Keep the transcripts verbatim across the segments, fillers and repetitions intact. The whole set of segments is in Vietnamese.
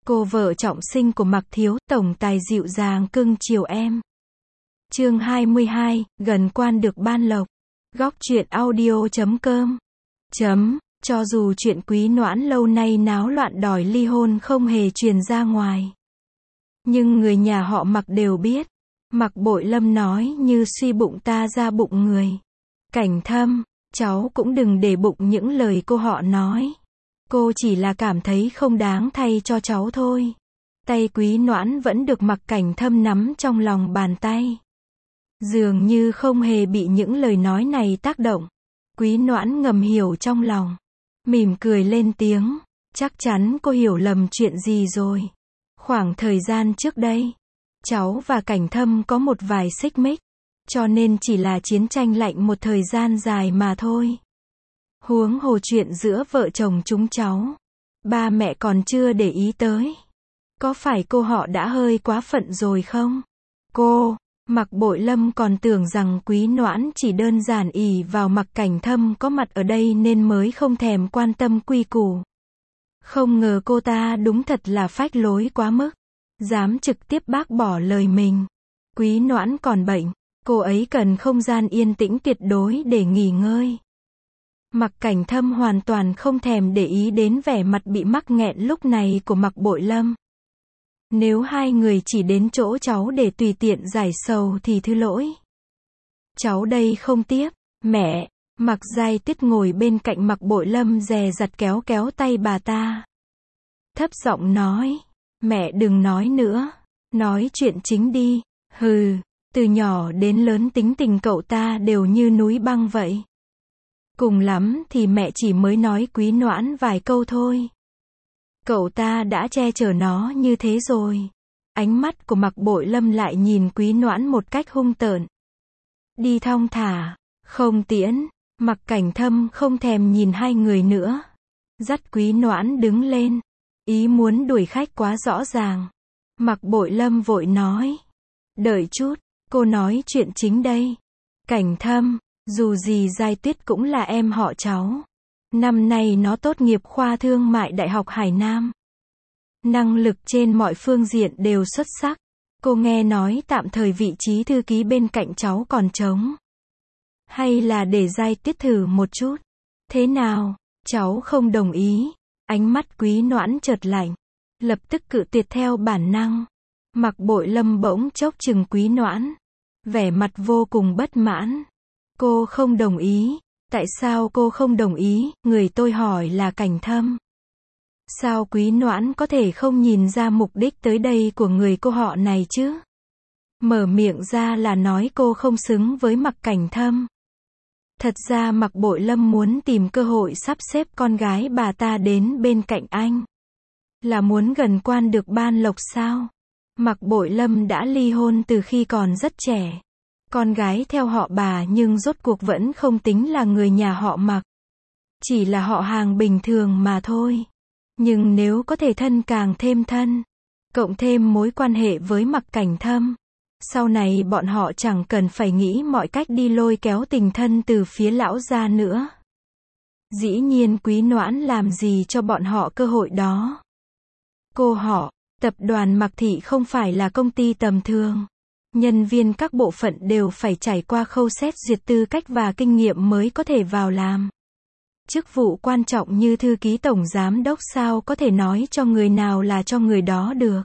Cô vợ trọng sinh của Mạc Thiếu, tổng tài dịu dàng cưng chiều em. Chương hai mươi hai, gần quan được ban lộc. Góc truyện audio chấm com. Chấm, cho dù chuyện Quý Noãn lâu nay náo loạn đòi ly hôn không hề truyền ra ngoài. Nhưng người nhà họ Mạc đều biết. Mạc Bội Lâm nói như suy bụng ta ra bụng người. Cảnh Thâm, cháu cũng đừng để bụng những lời cô họ nói. Cô chỉ là cảm thấy không đáng thay cho cháu thôi. Tay Quý Noãn vẫn được Mạc Cảnh Thâm nắm trong lòng bàn tay. Dường như không hề bị những lời nói này tác động. Quý Noãn ngầm hiểu trong lòng. Mỉm cười lên tiếng. Chắc chắn cô hiểu lầm chuyện gì rồi. Khoảng thời gian trước đây, cháu và Cảnh Thâm có một vài xích mích. Cho nên chỉ là chiến tranh lạnh một thời gian dài mà thôi. Huống hồ chuyện giữa vợ chồng chúng cháu, ba mẹ còn chưa để ý tới. Có phải cô họ đã hơi quá phận rồi không? Cô, Mạc Bội Lâm còn tưởng rằng Quý Noãn chỉ đơn giản ỷ vào Mạc Cảnh Thâm có mặt ở đây nên mới không thèm quan tâm quy củ. Không ngờ cô ta đúng thật là phách lối quá mức. Dám trực tiếp bác bỏ lời mình. Quý Noãn còn bệnh, cô ấy cần không gian yên tĩnh tuyệt đối để nghỉ ngơi. Mạc Cảnh Thâm hoàn toàn không thèm để ý đến vẻ mặt bị mắc nghẹn lúc này của Mạc Bội Lâm. Nếu hai người chỉ đến chỗ cháu để tùy tiện giải sầu thì thứ lỗi. Cháu đây không tiếp. Mẹ, Mạc Giai Tuyết ngồi bên cạnh Mạc Bội Lâm dè dặt kéo kéo tay bà ta. Thấp giọng nói, mẹ đừng nói nữa, nói chuyện chính đi. Hừ, từ nhỏ đến lớn tính tình cậu ta đều như núi băng vậy. Cùng lắm thì mẹ chỉ mới nói Quý Noãn vài câu thôi. Cậu ta đã che chở nó như thế rồi. Ánh mắt của Mạc Bội Lâm lại nhìn Quý Noãn một cách hung tợn. Đi thong thả, không tiễn. Mạc Cảnh Thâm không thèm nhìn hai người nữa. Dắt Quý Noãn đứng lên. Ý muốn đuổi khách quá rõ ràng. Mạc Bội Lâm vội nói. Đợi chút, cô nói chuyện chính đây. Cảnh Thâm, dù gì Giai Tuyết cũng là em họ cháu. Năm nay nó tốt nghiệp khoa thương mại Đại học Hải Nam. Năng lực trên mọi phương diện đều xuất sắc. Cô nghe nói tạm thời vị trí thư ký bên cạnh cháu còn trống. Hay là để Giai Tuyết thử một chút. Thế nào? Cháu không đồng ý. Ánh mắt Quý Noãn chợt lạnh. Lập tức cự tuyệt theo bản năng. Mạc Bội Lâm bỗng chốc chừng Quý Noãn. Vẻ mặt vô cùng bất mãn. Cô không đồng ý. Tại sao cô không đồng ý? Người tôi hỏi là Cảnh Thâm. Sao Quý Noãn có thể không nhìn ra mục đích tới đây của người cô họ này chứ? Mở miệng ra là nói cô không xứng với Mạc Cảnh Thâm. Thật ra Mạc Bội Lâm muốn tìm cơ hội sắp xếp con gái bà ta đến bên cạnh anh. Là muốn gần quan được ban lộc sao? Mạc Bội Lâm đã ly hôn từ khi còn rất trẻ. Con gái theo họ bà nhưng rốt cuộc vẫn không tính là người nhà họ Mạc. Chỉ là họ hàng bình thường mà thôi. Nhưng nếu có thể thân càng thêm thân, cộng thêm mối quan hệ với Mạc Cảnh Thâm, sau này bọn họ chẳng cần phải nghĩ mọi cách đi lôi kéo tình thân từ phía lão gia nữa. Dĩ nhiên Quý Noãn làm gì cho bọn họ cơ hội đó. Cô họ, tập đoàn Mạc Thị không phải là công ty tầm thường. Nhân viên các bộ phận đều phải trải qua khâu xét duyệt tư cách và kinh nghiệm mới có thể vào làm. Chức vụ quan trọng như thư ký tổng giám đốc sao có thể nói cho người nào là cho người đó được.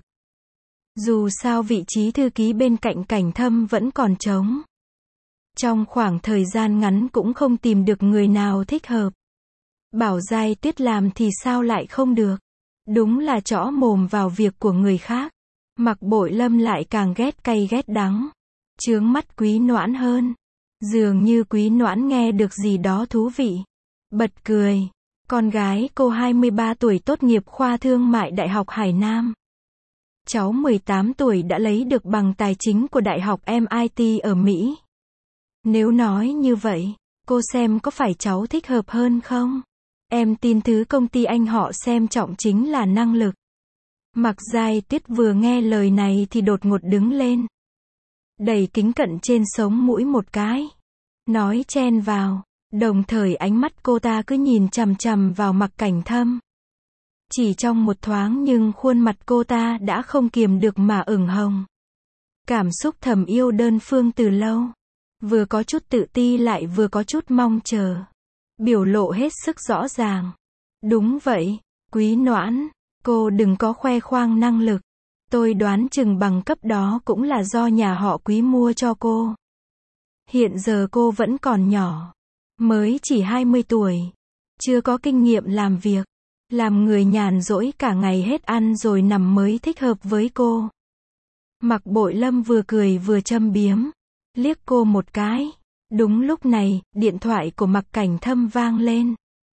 Dù sao vị trí thư ký bên cạnh Cảnh Thâm vẫn còn trống. Trong khoảng thời gian ngắn cũng không tìm được người nào thích hợp. Bảo Giai Tuyết làm thì sao lại không được. Đúng là trõ mồm vào việc của người khác. Mạc Bội Lâm lại càng ghét cay ghét đắng. Chướng mắt Quý Noãn hơn. Dường như Quý Noãn nghe được gì đó thú vị. Bật cười. Con gái cô hai mươi ba tuổi tốt nghiệp khoa thương mại Đại học Hải Nam. Cháu mười tám tuổi đã lấy được bằng tài chính của Đại học em i tê ở Mỹ. Nếu nói như vậy, cô xem có phải cháu thích hợp hơn không? Em tin thứ công ty anh họ xem trọng chính là năng lực. Mạc Giai Tuyết vừa nghe lời này thì đột ngột đứng lên. Đẩy kính cận trên sống mũi một cái. Nói chen vào. Đồng thời ánh mắt cô ta cứ nhìn chằm chằm vào Mạc Cảnh Thâm. Chỉ trong một thoáng nhưng khuôn mặt cô ta đã không kiềm được mà ửng hồng. Cảm xúc thầm yêu đơn phương từ lâu. Vừa có chút tự ti lại vừa có chút mong chờ. Biểu lộ hết sức rõ ràng. Đúng vậy, Quý Noãn, cô đừng có khoe khoang năng lực. Tôi đoán chừng bằng cấp đó cũng là do nhà họ Quý mua cho cô. Hiện giờ cô vẫn còn nhỏ. Mới chỉ hai mươi tuổi. Chưa có kinh nghiệm làm việc. Làm người nhàn rỗi cả ngày hết ăn rồi nằm mới thích hợp với cô. Mạc Bội Lâm vừa cười vừa châm biếm. Liếc cô một cái. Đúng lúc này, điện thoại của Mạc Cảnh Thâm vang lên.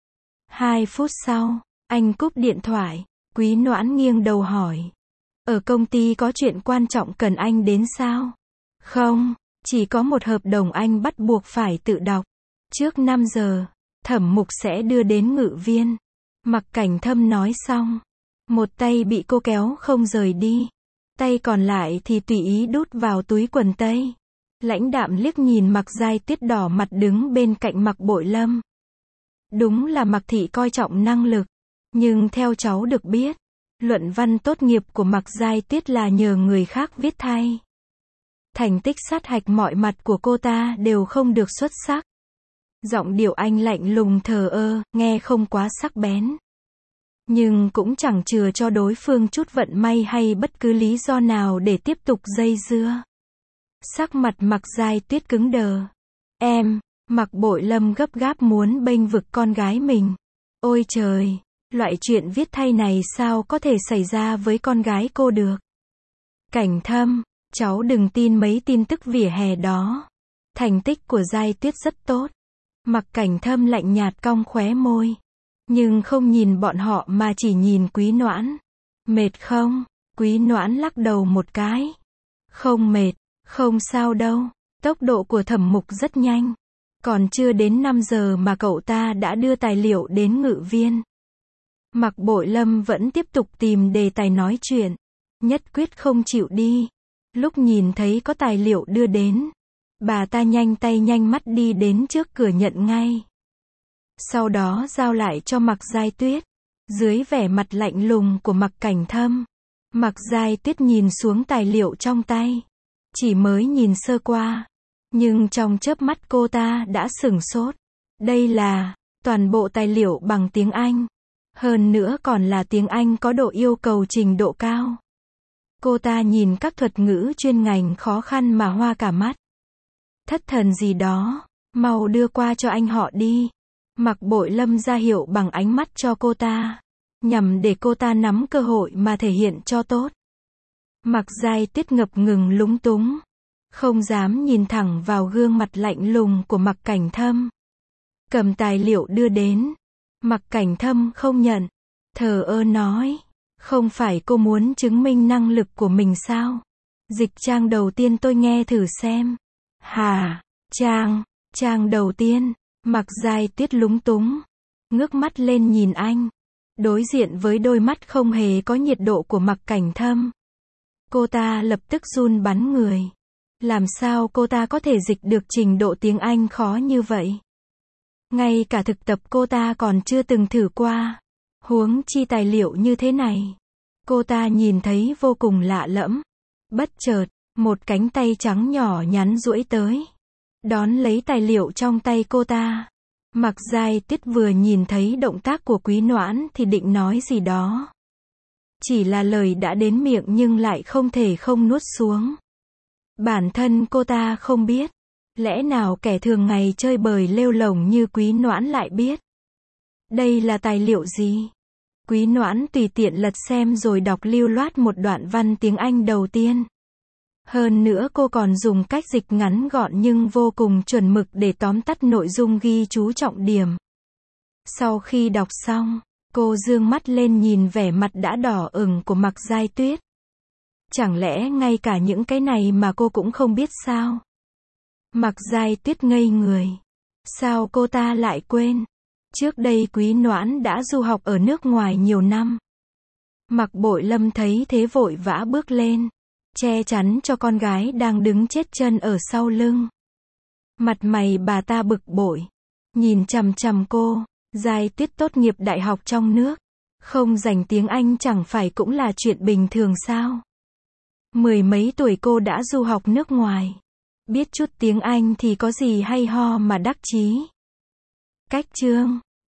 Hai phút sau, anh cúp điện thoại. Quý Noãn nghiêng đầu hỏi. Ở công ty có chuyện quan trọng cần anh đến sao? Không, chỉ có một hợp đồng anh bắt buộc phải tự đọc. Trước năm giờ, Thẩm Mục sẽ đưa đến Ngự Viên. Mạc Cảnh Thâm nói xong. Một tay bị cô kéo không rời đi. Tay còn lại thì tùy ý đút vào túi quần tây. Lãnh đạm liếc nhìn Mạc Giai Tuyết đỏ mặt đứng bên cạnh Mạc Bội Lâm. Đúng là Mạc Thị coi trọng năng lực. Nhưng theo cháu được biết, luận văn tốt nghiệp của Mạc Giai Tuyết là nhờ người khác viết thay. Thành tích sát hạch mọi mặt của cô ta đều không được xuất sắc. Giọng điệu anh lạnh lùng thờ ơ, nghe không quá sắc bén. Nhưng cũng chẳng chừa cho đối phương chút vận may hay bất cứ lý do nào để tiếp tục dây dưa. Sắc mặt Mạc Giai Tuyết cứng đờ. Em, Mạc Bội Lâm gấp gáp muốn bênh vực con gái mình. Ôi trời, loại chuyện viết thay này sao có thể xảy ra với con gái cô được. Cảnh Thâm, cháu đừng tin mấy tin tức vỉa hè đó. Thành tích của Giai Tuyết rất tốt. Mạc Cảnh Thâm lạnh nhạt cong khóe môi. Nhưng không nhìn bọn họ mà chỉ nhìn Quý Noãn. Mệt không? Quý Noãn lắc đầu một cái. Không mệt, không sao đâu. Tốc độ của Thẩm Mục rất nhanh. Còn chưa đến năm giờ mà cậu ta đã đưa tài liệu đến Ngự Viên. Mạc Bội Lâm vẫn tiếp tục tìm đề tài nói chuyện. Nhất quyết không chịu đi. Lúc nhìn thấy có tài liệu đưa đến, bà ta nhanh tay nhanh mắt đi đến trước cửa nhận ngay. Sau đó giao lại cho Mạc Giai Tuyết. Dưới vẻ mặt lạnh lùng của Mạc Cảnh Thâm, Mạc Giai Tuyết nhìn xuống tài liệu trong tay. Chỉ mới nhìn sơ qua. Nhưng trong chớp mắt cô ta đã sửng sốt. Đây là toàn bộ tài liệu bằng tiếng Anh. Hơn nữa còn là tiếng Anh có độ yêu cầu trình độ cao. Cô ta nhìn các thuật ngữ chuyên ngành khó khăn mà hoa cả mắt. Thất thần gì đó, mau đưa qua cho anh họ đi. Mạc Bội Lâm ra hiệu bằng ánh mắt cho cô ta, nhằm để cô ta nắm cơ hội mà thể hiện cho tốt. Mạc Giai Tuyết ngập ngừng lúng túng, không dám nhìn thẳng vào gương mặt lạnh lùng của Mạc Cảnh Thâm. Cầm tài liệu đưa đến, Mạc Cảnh Thâm không nhận, thờ ơ nói, không phải cô muốn chứng minh năng lực của mình sao? Dịch trang đầu tiên tôi nghe thử xem. Hà, trang, trang đầu tiên. Mạc Giai Tuyết lúng túng, ngước mắt lên nhìn anh. Đối diện với đôi mắt không hề có nhiệt độ của Mạc Cảnh Thâm, cô ta lập tức run bắn người. Làm sao cô ta có thể dịch được trình độ tiếng Anh khó như vậy? Ngay cả thực tập cô ta còn chưa từng thử qua. Huống chi tài liệu như thế này. Cô ta nhìn thấy vô cùng lạ lẫm. Bất chợt, một cánh tay trắng nhỏ nhắn duỗi tới. Đón lấy tài liệu trong tay cô ta. Mạc Giai Tuyết vừa nhìn thấy động tác của Quý Noãn thì định nói gì đó. Chỉ là lời đã đến miệng nhưng lại không thể không nuốt xuống. Bản thân cô ta không biết. Lẽ nào kẻ thường ngày chơi bời lêu lổng như Quý Noãn lại biết? Đây là tài liệu gì? Quý Noãn tùy tiện lật xem rồi đọc lưu loát một đoạn văn tiếng Anh đầu tiên. Hơn nữa cô còn dùng cách dịch ngắn gọn nhưng vô cùng chuẩn mực để tóm tắt nội dung ghi chú trọng điểm. Sau khi đọc xong, cô dương mắt lên nhìn vẻ mặt đã đỏ ửng của Mạc Giai Tuyết. Chẳng lẽ ngay cả những cái này mà cô cũng không biết sao? Mạc Giai Tuyết ngây người. Sao cô ta lại quên? Trước đây Quý Noãn đã du học ở nước ngoài nhiều năm. Mạc Bội Lâm thấy thế vội vã bước lên, che chắn cho con gái đang đứng chết chân ở sau lưng. Mặt mày bà ta bực bội, nhìn chằm chằm cô. Giai Tuyết tốt nghiệp đại học trong nước, Không dành tiếng Anh chẳng phải cũng là chuyện bình thường sao? Mười mấy tuổi cô đã du học nước ngoài. Biết chút tiếng Anh thì có gì hay ho mà đắc chí. Cách chương